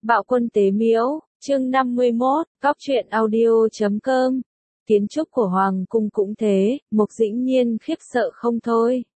Bạo quân tế miễu, chương 51, Góc truyện audio.com. Kiến trúc của Hoàng cung cũng thế, Mục Dĩnh Nhiên khiếp sợ không thôi.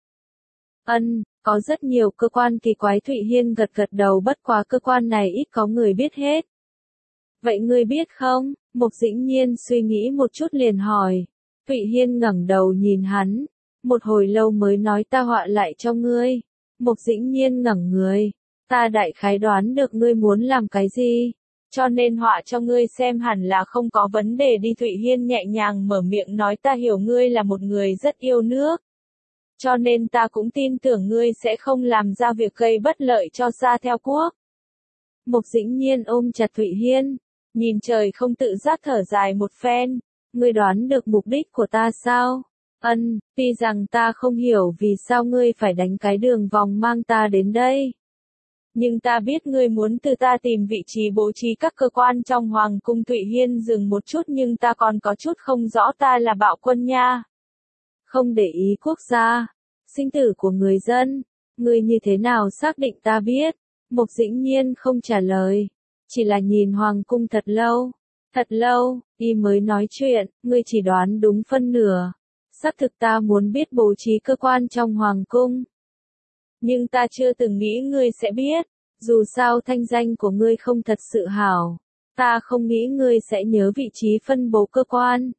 Có rất nhiều cơ quan kỳ quái. Thụy Hiên gật gật đầu, bất quá cơ quan này ít có người biết hết. Vậy ngươi biết không? Mục Dĩnh Nhiên suy nghĩ một chút liền hỏi. Thụy Hiên ngẩng đầu nhìn hắn, một hồi lâu mới nói ta họa lại cho ngươi. Mục Dĩnh Nhiên ngẩng người. Ta đại khái đoán được ngươi muốn làm cái gì, cho nên họa cho ngươi xem hẳn là không có vấn đề đi. Thụy Hiên nhẹ nhàng mở miệng nói, ta hiểu ngươi là một người rất yêu nước, cho nên ta cũng tin tưởng ngươi sẽ không làm ra việc gây bất lợi cho Sa Theo Quốc. Mục Dĩnh Nhiên ôm chặt Thụy Hiên, nhìn trời không tự giác thở dài một phen. Ngươi đoán được mục đích của ta sao? Tuy rằng ta không hiểu vì sao ngươi phải đánh cái đường vòng mang ta đến đây, nhưng ta biết ngươi muốn từ ta tìm vị trí bố trí các cơ quan trong Hoàng cung. Thụy Hiên dừng một chút, nhưng ta còn có chút không rõ, ta là bạo quân nha. Không để ý quốc gia, sinh tử của người dân, ngươi như thế nào xác định ta biết? Mục Dĩnh Nhiên không trả lời, chỉ là nhìn Hoàng cung thật lâu, y mới nói chuyện, ngươi chỉ đoán đúng phân nửa. Xác thực ta muốn biết bố trí cơ quan trong Hoàng cung, nhưng ta chưa từng nghĩ ngươi sẽ biết, dù sao thanh danh của ngươi không thật sự hảo, ta không nghĩ ngươi sẽ nhớ vị trí phân bố cơ quan.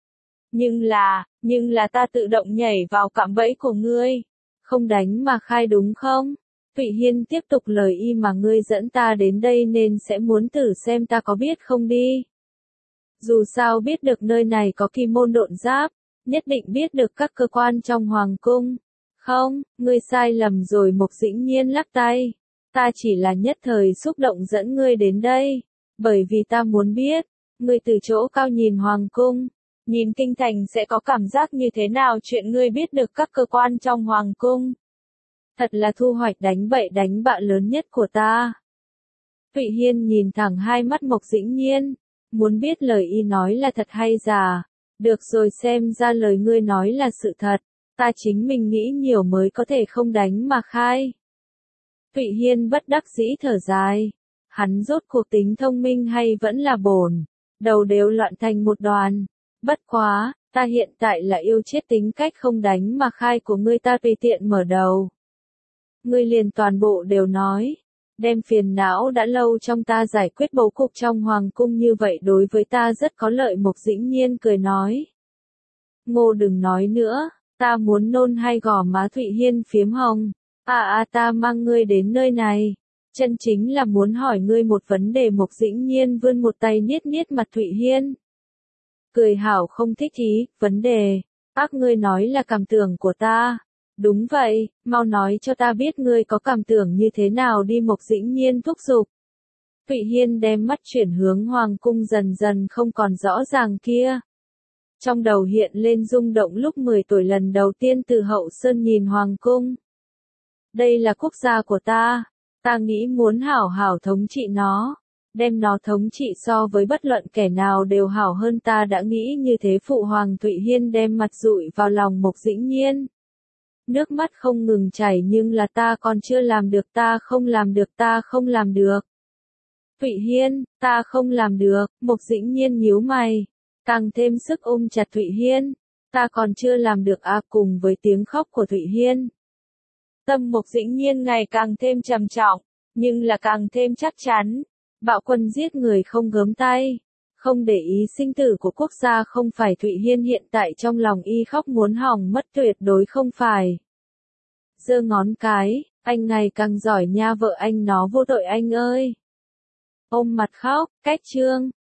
Nhưng là ta tự động nhảy vào cạm bẫy của ngươi, không đánh mà khai đúng không? Thụy Hiên tiếp tục lời y, mà ngươi dẫn ta đến đây nên sẽ muốn thử xem ta có biết không đi. Dù sao biết được nơi này có kỳ môn độn giáp, nhất định biết được các cơ quan trong Hoàng cung. Không, ngươi sai lầm rồi. Mục Dĩnh Nhiên lắc tay. Ta chỉ là nhất thời xúc động dẫn ngươi đến đây, bởi vì ta muốn biết, ngươi từ chỗ cao nhìn Hoàng cung, nhìn kinh thành sẽ có cảm giác như thế nào. Chuyện ngươi biết được các cơ quan trong Hoàng cung, thật là thu hoạch đánh bậy đánh bạ lớn nhất của ta. Thụy Hiên nhìn thẳng hai mắt Mục Dĩnh Nhiên, muốn biết lời y nói là thật hay giả. Được rồi, xem ra lời ngươi nói là sự thật. Ta chính mình nghĩ nhiều mới có thể không đánh mà khai. Thụy Hiên bất đắc dĩ thở dài. Hắn rốt cuộc tính thông minh hay vẫn là bồn, đầu đều loạn thành một đoàn. Bất quá, ta hiện tại là yêu chết tính cách không đánh mà khai của ngươi, ta tùy tiện mở đầu. Ngươi liền toàn bộ đều nói, đem phiền não đã lâu trong ta giải quyết bố cục trong Hoàng cung, như vậy đối với ta rất có lợi. Mục Dĩnh Nhiên cười nói. Ngô đừng nói nữa, ta muốn nôn hay gò má. Thụy Hiên phiếm hồng. Ta mang ngươi đến nơi này, chân chính là muốn hỏi ngươi một vấn đề. Mục Dĩnh Nhiên vươn một tay niết mặt Thụy Hiên. Cười hảo không thích ý, vấn đề. Ngươi nói là cảm tưởng của ta. Đúng vậy, mau nói cho ta biết ngươi có cảm tưởng như thế nào đi. Mục Dĩnh Nhiên thúc giục. Thụy Hiên đem mắt chuyển hướng Hoàng cung dần dần không còn rõ ràng kia. Trong đầu hiện lên rung động lúc 10 tuổi lần đầu tiên từ Hậu Sơn nhìn Hoàng cung. Đây là quốc gia của ta nghĩ muốn hảo hảo thống trị nó, đem nó thống trị so với bất luận kẻ nào đều hảo hơn. Ta đã nghĩ như thế. Phụ hoàng. Thụy Hiên đem mặt dụi vào lòng Mục Dĩnh Nhiên. Nước mắt không ngừng chảy, nhưng là ta còn chưa làm được, ta không làm được. Thụy Hiên, ta không làm được. Mục Dĩnh Nhiên nhíu mày, càng thêm sức ôm chặt Thụy Hiên. Ta còn chưa làm được cùng với tiếng khóc của Thụy Hiên, tâm Mục Dĩnh Nhiên ngày càng thêm trầm trọng, nhưng là càng thêm chắc chắn. Bạo quân giết người không gớm tay, không để ý sinh tử của quốc gia không phải. Thụy Hiên hiện tại trong lòng y khóc muốn hỏng mất, tuyệt đối không phải. Giơ ngón cái, anh ngày càng giỏi nha, vợ anh nó vô tội anh ơi. Ôm mặt khóc, cách chương.